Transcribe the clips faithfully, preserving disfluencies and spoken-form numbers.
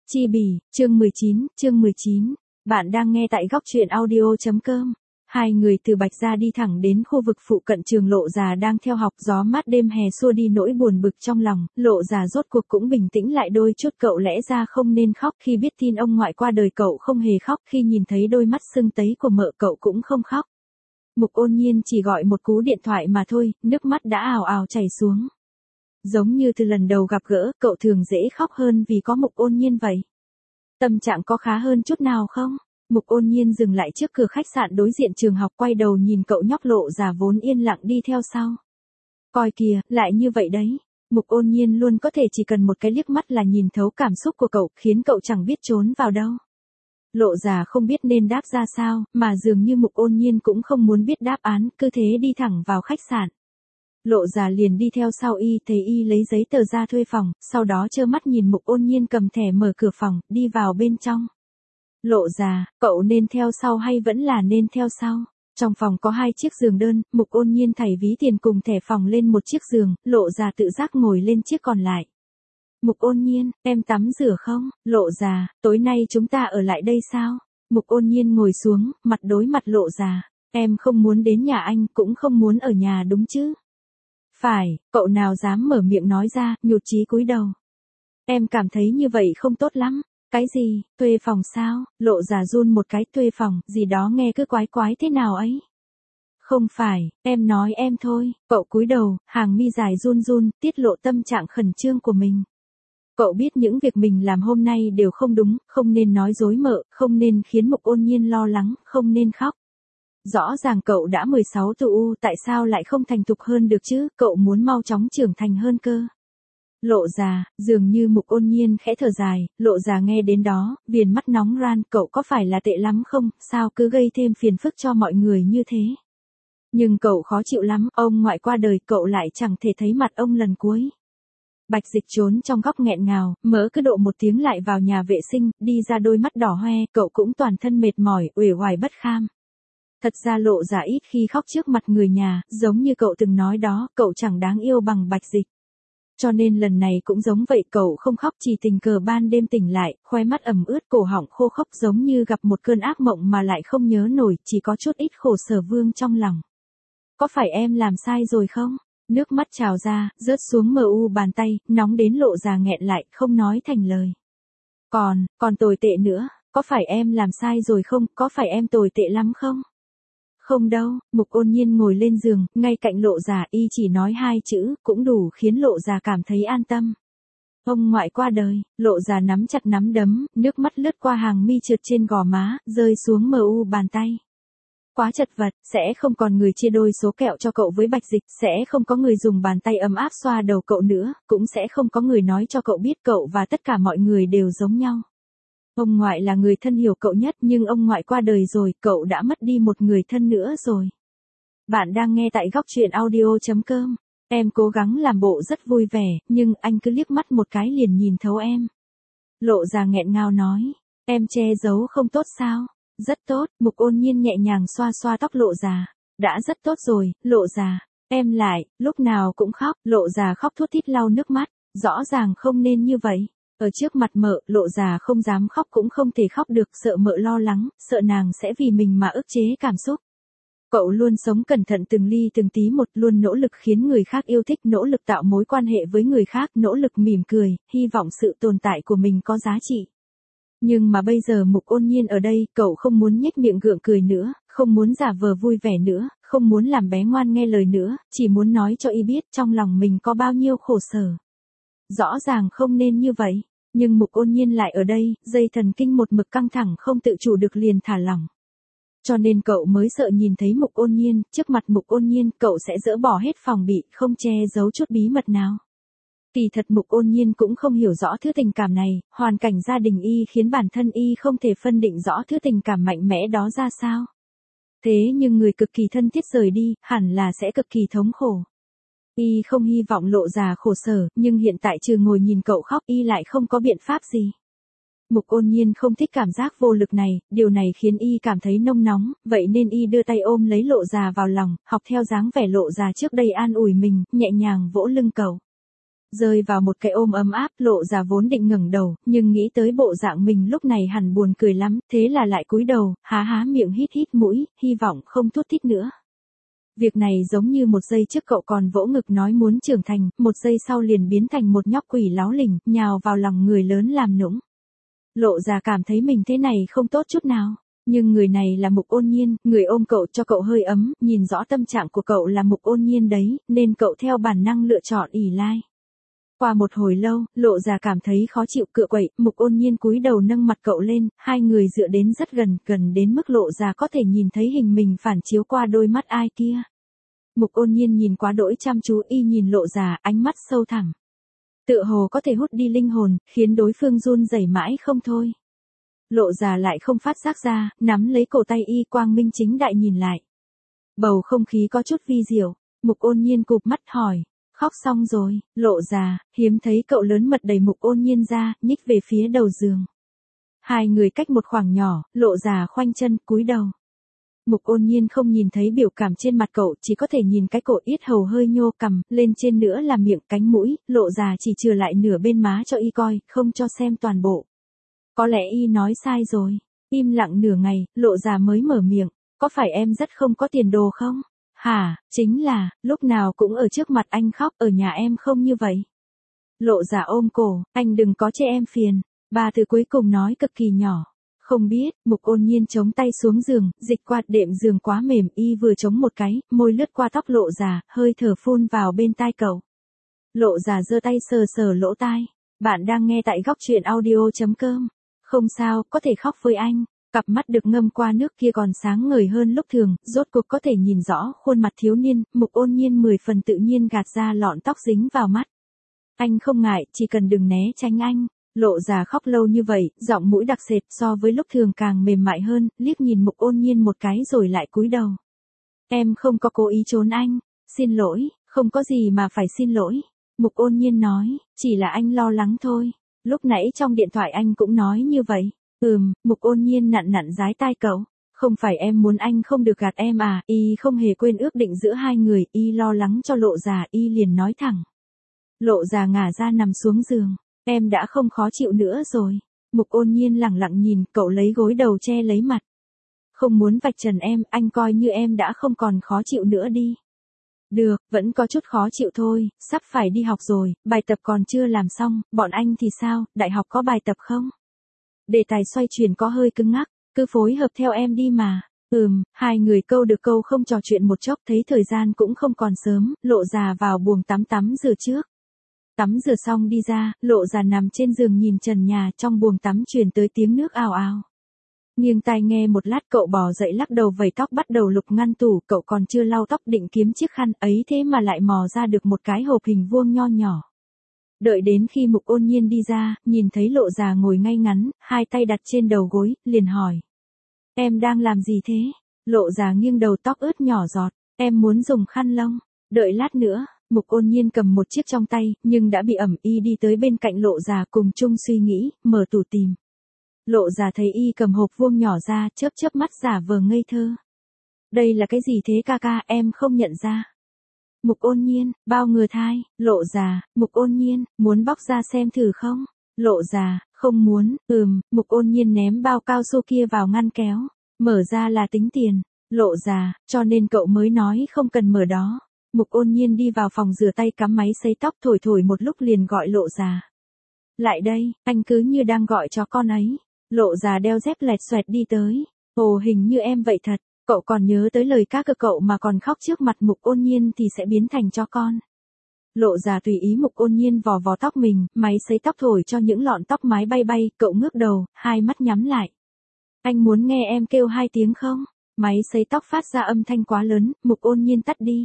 Chi bì, chương mười chín, chương mười chín. Bạn đang nghe tại góc truyện audio.com. Hai người từ Bạch Gia đi thẳng đến khu vực phụ cận trường Lộ Già đang theo học, gió mát đêm hè xua đi nỗi buồn bực trong lòng, Lộ Già rốt cuộc cũng bình tĩnh lại đôi chút. Cậu lẽ ra không nên khóc khi biết tin ông ngoại qua đời, cậu không hề khóc khi nhìn thấy đôi mắt sưng tấy của mợ, cậu cũng không khóc. Mục Ôn Nhiên chỉ gọi một cú điện thoại mà thôi, nước mắt đã ào ào chảy xuống. Giống như từ lần đầu gặp gỡ, cậu thường dễ khóc hơn vì có Mục Ôn Nhiên vậy. Tâm trạng có khá hơn chút nào không? Mục Ôn Nhiên dừng lại trước cửa khách sạn đối diện trường học, quay đầu nhìn cậu nhóc Lộ Già vốn yên lặng đi theo sau. Coi kìa, lại như vậy đấy. Mục Ôn Nhiên luôn có thể chỉ cần một cái liếc mắt là nhìn thấu cảm xúc của cậu, khiến cậu chẳng biết trốn vào đâu. Lộ Già không biết nên đáp ra sao, mà dường như Mục Ôn Nhiên cũng không muốn biết đáp án, cứ thế đi thẳng vào khách sạn. Lộ Già liền đi theo sau y, thấy y lấy giấy tờ ra thuê phòng, sau đó trơ mắt nhìn Mục Ôn Nhiên cầm thẻ mở cửa phòng, đi vào bên trong. Lộ Già, cậu nên theo sau hay vẫn là nên theo sau? Trong phòng có hai chiếc giường đơn, Mục Ôn Nhiên thảy ví tiền cùng thẻ phòng lên một chiếc giường, Lộ Già tự giác ngồi lên chiếc còn lại. Mục Ôn Nhiên, em tắm rửa không? Lộ Già, tối nay chúng ta ở lại đây sao? Mục Ôn Nhiên ngồi xuống, mặt đối mặt Lộ Già. Em không muốn đến nhà anh, cũng không muốn ở nhà đúng chứ? Phải, cậu nào dám mở miệng nói ra, nhụt chí cúi đầu. Em cảm thấy như vậy không tốt lắm. Cái gì, thuê phòng sao? Lộ Già run một cái, thuê phòng, gì đó nghe cứ quái quái thế nào ấy. Không phải, em nói em thôi. Cậu cúi đầu, hàng mi dài run run, tiết lộ tâm trạng khẩn trương của mình. Cậu biết những việc mình làm hôm nay đều không đúng, không nên nói dối mợ, không nên khiến Mục Ôn Nhiên lo lắng, không nên khóc. Rõ ràng cậu đã mười sáu tuổi, tại sao lại không thành thục hơn được chứ, cậu muốn mau chóng trưởng thành hơn cơ. Lộ Già, dường như Mục Ôn Nhiên khẽ thở dài, Lộ Già nghe đến đó, viền mắt nóng ran, cậu có phải là tệ lắm không, sao cứ gây thêm phiền phức cho mọi người như thế. Nhưng cậu khó chịu lắm, ông ngoại qua đời cậu lại chẳng thể thấy mặt ông lần cuối. Bạch Dịch trốn trong góc nghẹn ngào, mỡ cứ độ một tiếng lại vào nhà vệ sinh, đi ra đôi mắt đỏ hoe, cậu cũng toàn thân mệt mỏi, uể oải bất kham. Thật ra Lộ Già ít khi khóc trước mặt người nhà, giống như cậu từng nói đó, cậu chẳng đáng yêu bằng Bạch Dịch. Cho nên lần này cũng giống vậy, cậu không khóc, chỉ tình cờ ban đêm tỉnh lại, khóe mắt ẩm ướt, cổ họng khô khốc, giống như gặp một cơn ác mộng mà lại không nhớ nổi, chỉ có chút ít khổ sở vương trong lòng. Có phải em làm sai rồi không? Nước mắt trào ra, rớt xuống mờ u bàn tay, nóng đến Lộ Già nghẹn lại, không nói thành lời. Còn, còn tồi tệ nữa, có phải em làm sai rồi không, có phải em tồi tệ lắm không? Không đâu, Mục Ôn Nhiên ngồi lên giường, ngay cạnh Lộ Già, y chỉ nói hai chữ, cũng đủ khiến Lộ Già cảm thấy an tâm. Ông ngoại qua đời, Lộ Già nắm chặt nắm đấm, nước mắt lướt qua hàng mi trượt trên gò má, rơi xuống mờ u bàn tay. Quá chật vật, sẽ không còn người chia đôi số kẹo cho cậu với Bạch Dịch, sẽ không có người dùng bàn tay ấm áp xoa đầu cậu nữa, cũng sẽ không có người nói cho cậu biết cậu và tất cả mọi người đều giống nhau. Ông ngoại là người thân hiểu cậu nhất, nhưng ông ngoại qua đời rồi, cậu đã mất đi một người thân nữa rồi. Bạn đang nghe tại góc truyện audio.com. Em cố gắng làm bộ rất vui vẻ, nhưng anh cứ liếc mắt một cái liền nhìn thấu em. Lộ Già nghẹn ngào nói, em che giấu không tốt sao? Rất tốt, Mục Ôn Nhiên nhẹ nhàng xoa xoa tóc Lộ Già. Đã rất tốt rồi, Lộ Già. Em lại, lúc nào cũng khóc, Lộ Già khóc thút thít lau nước mắt, rõ ràng không nên như vậy. Ở trước mặt mợ, Lộ Già không dám khóc cũng không thể khóc được, sợ mợ lo lắng, sợ nàng sẽ vì mình mà ức chế cảm xúc. Cậu luôn sống cẩn thận từng ly từng tí một, luôn nỗ lực khiến người khác yêu thích, nỗ lực tạo mối quan hệ với người khác, nỗ lực mỉm cười, hy vọng sự tồn tại của mình có giá trị. Nhưng mà bây giờ Mục Ôn Nhiên ở đây, cậu không muốn nhếch miệng gượng cười nữa, không muốn giả vờ vui vẻ nữa, không muốn làm bé ngoan nghe lời nữa, chỉ muốn nói cho y biết trong lòng mình có bao nhiêu khổ sở. Rõ ràng không nên như vậy, nhưng Mục Ôn Nhiên lại ở đây, dây thần kinh một mực căng thẳng không tự chủ được liền thả lỏng. Cho nên cậu mới sợ nhìn thấy Mục Ôn Nhiên, trước mặt Mục Ôn Nhiên cậu sẽ dỡ bỏ hết phòng bị, không che giấu chút bí mật nào. Kỳ thật Mục Ôn Nhiên cũng không hiểu rõ thứ tình cảm này, hoàn cảnh gia đình y khiến bản thân y không thể phân định rõ thứ tình cảm mạnh mẽ đó ra sao. Thế nhưng người cực kỳ thân thiết rời đi, hẳn là sẽ cực kỳ thống khổ. Y không hy vọng Lộ Già khổ sở, nhưng hiện tại trừ ngồi nhìn cậu khóc y lại không có biện pháp gì. Mục Ôn Nhiên không thích cảm giác vô lực này, điều này khiến y cảm thấy nôn nóng, vậy nên y đưa tay ôm lấy Lộ Già vào lòng, học theo dáng vẻ Lộ Già trước đây an ủi mình, nhẹ nhàng vỗ lưng cậu. Rơi vào một cái ôm ấm áp, Lộ Già vốn định ngẩng đầu, nhưng nghĩ tới bộ dạng mình lúc này hẳn buồn cười lắm, thế là lại cúi đầu, há há miệng hít hít mũi, hy vọng không thút thít nữa. Việc này giống như một giây trước cậu còn vỗ ngực nói muốn trưởng thành, một giây sau liền biến thành một nhóc quỷ láo lỉnh, nhào vào lòng người lớn làm nũng. Lộ Già cảm thấy mình thế này không tốt chút nào. Nhưng người này là Mục Ôn Nhiên, người ôm cậu cho cậu hơi ấm, nhìn rõ tâm trạng của cậu là Mục Ôn Nhiên đấy, nên cậu theo bản năng lựa chọn ỷ lai. Qua một hồi lâu, Lộ Già cảm thấy khó chịu cựa quậy, Mục Ôn Nhiên cúi đầu nâng mặt cậu lên, hai người dựa đến rất gần, gần đến mức Lộ Già có thể nhìn thấy hình mình phản chiếu qua đôi mắt ai kia. Mục Ôn Nhiên nhìn quá đỗi chăm chú y nhìn Lộ Già, ánh mắt sâu thẳm. Tựa hồ có thể hút đi linh hồn, khiến đối phương run rẩy mãi không thôi. Lộ Già lại không phát giác ra, nắm lấy cổ tay y quang minh chính đại nhìn lại. Bầu không khí có chút vi diệu, Mục Ôn Nhiên cụp mắt hỏi, khóc xong rồi, Lộ Già, hiếm thấy cậu lớn mật đẩy Mục Ôn Nhiên ra, nhích về phía đầu giường. Hai người cách một khoảng nhỏ, Lộ Già khoanh chân, cúi đầu. Mục Ôn Nhiên không nhìn thấy biểu cảm trên mặt cậu, chỉ có thể nhìn cái cổ yết hầu hơi nhô cằm, lên trên nữa là miệng cánh mũi, Lộ Già chỉ chừa lại nửa bên má cho y coi, không cho xem toàn bộ. Có lẽ y nói sai rồi. Im lặng nửa ngày, Lộ Già mới mở miệng. Có phải em rất không có tiền đồ không? Hả, chính là, lúc nào cũng ở trước mặt anh khóc, ở nhà em không như vậy. Lộ Già ôm cổ, anh đừng có chê em phiền. Ba từ cuối cùng nói cực kỳ nhỏ. Không biết, Mục Ôn Nhiên chống tay xuống giường, dịch qua đệm giường quá mềm, y vừa chống một cái, môi lướt qua tóc Lộ Già, hơi thở phun vào bên tai cậu. Lộ Già giơ tay sờ sờ lỗ tai. Bạn đang nghe tại góc truyện audio chấm com. Không sao, có thể khóc với anh. Cặp mắt được ngâm qua nước kia còn sáng ngời hơn lúc thường, rốt cuộc có thể nhìn rõ khuôn mặt thiếu niên, Mục Ôn Nhiên mười phần tự nhiên gạt ra lọn tóc dính vào mắt. Anh không ngại, chỉ cần đừng né tránh anh. Lộ Già khóc lâu như vậy, giọng mũi đặc sệt so với lúc thường càng mềm mại hơn, liếc nhìn Mục Ôn Nhiên một cái rồi lại cúi đầu. Em không có cố ý trốn anh. Xin lỗi, không có gì mà phải xin lỗi. Mục Ôn Nhiên nói, chỉ là anh lo lắng thôi. Lúc nãy trong điện thoại anh cũng nói như vậy. Ừm, Mục Ôn Nhiên nặn nặn dái tai cậu. Không phải em muốn anh không được gạt em à, y không hề quên ước định giữa hai người, y lo lắng cho Lộ Già, y liền nói thẳng. Lộ Già ngả ra nằm xuống giường. Em đã không khó chịu nữa rồi. Mục Ôn Nhiên lẳng lặng nhìn, cậu lấy gối đầu che lấy mặt. Không muốn vạch trần em, anh coi như em đã không còn khó chịu nữa đi. Được, vẫn có chút khó chịu thôi, sắp phải đi học rồi, bài tập còn chưa làm xong, bọn anh thì sao, đại học có bài tập không? Đề tài xoay chuyển có hơi cứng ngắc, cứ phối hợp theo em đi mà. Ừm, hai người câu được câu không trò chuyện một chốc, thấy thời gian cũng không còn sớm, Lộ Già vào buồng tắm tắm rửa trước. Tắm rửa xong đi ra, Lộ Già nằm trên giường nhìn trần nhà, trong buồng tắm truyền tới tiếng nước ào ào. Nghiêng tai nghe một lát, cậu bò dậy lắc đầu vẩy tóc bắt đầu lục ngăn tủ, cậu còn chưa lau tóc định kiếm chiếc khăn ấy thế mà lại mò ra được một cái hộp hình vuông nho nhỏ. Đợi đến khi Mục Ôn Nhiên đi ra, nhìn thấy Lộ Già ngồi ngay ngắn, hai tay đặt trên đầu gối, liền hỏi. Em đang làm gì thế? Lộ Già nghiêng đầu, tóc ướt nhỏ giọt. Em muốn dùng khăn lông. Đợi lát nữa. Mục Ôn Nhiên cầm một chiếc trong tay, nhưng đã bị ẩm, y đi tới bên cạnh Lộ Già cùng chung suy nghĩ, mở tủ tìm. Lộ Già thấy y cầm hộp vuông nhỏ ra, chớp chớp mắt giả vờ ngây thơ. Đây là cái gì thế ca ca, em không nhận ra. Mục Ôn Nhiên, bao ngừa thai. Lộ Già, Mục Ôn Nhiên, muốn bóc ra xem thử không? Lộ Già, không muốn. Ừm, Mục Ôn Nhiên ném bao cao su kia vào ngăn kéo. Mở ra là tính tiền. Lộ Già, cho nên cậu mới nói không cần mở đó. Mục Ôn Nhiên đi vào phòng rửa tay cắm máy sấy tóc, thổi thổi một lúc liền gọi Lộ Già. Lại đây, anh cứ như đang gọi cho con ấy. Lộ Già đeo dép lẹt xoẹt đi tới. Ồ, hình như em vậy thật. Cậu còn nhớ tới lời các cơ cậu mà còn khóc trước mặt Mục Ôn Nhiên thì sẽ biến thành cho con. Lộ Già tùy ý Mục Ôn Nhiên vò vò tóc mình, máy sấy tóc thổi cho những lọn tóc mái bay bay, cậu ngước đầu, hai mắt nhắm lại. Anh muốn nghe em kêu hai tiếng không? Máy sấy tóc phát ra âm thanh quá lớn, Mục Ôn Nhiên tắt đi.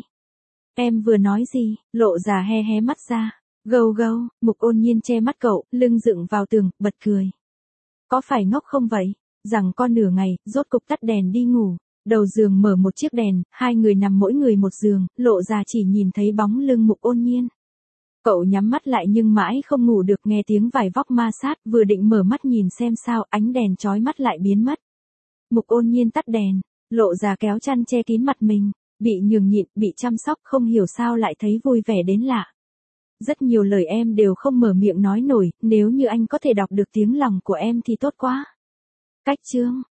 Em vừa nói gì? Lộ Già hé hé mắt ra. Gâu gâu, Mục Ôn Nhiên che mắt cậu, lưng dựng vào tường, bật cười. Có phải ngốc không vậy? Rằng con nửa ngày, rốt cục tắt đèn đi ngủ. Đầu giường mở một chiếc đèn, hai người nằm mỗi người một giường, Lộ Già chỉ nhìn thấy bóng lưng Mục Ôn Nhiên. Cậu nhắm mắt lại nhưng mãi không ngủ được, nghe tiếng vải vóc ma sát, vừa định mở mắt nhìn xem sao, ánh đèn chói mắt lại biến mất. Mục Ôn Nhiên tắt đèn, Lộ Già kéo chăn che kín mặt mình, bị nhường nhịn, bị chăm sóc, không hiểu sao lại thấy vui vẻ đến lạ. rất nhiều lời em đều không mở miệng nói nổi, nếu như anh có thể đọc được tiếng lòng của em thì tốt quá. Cách chương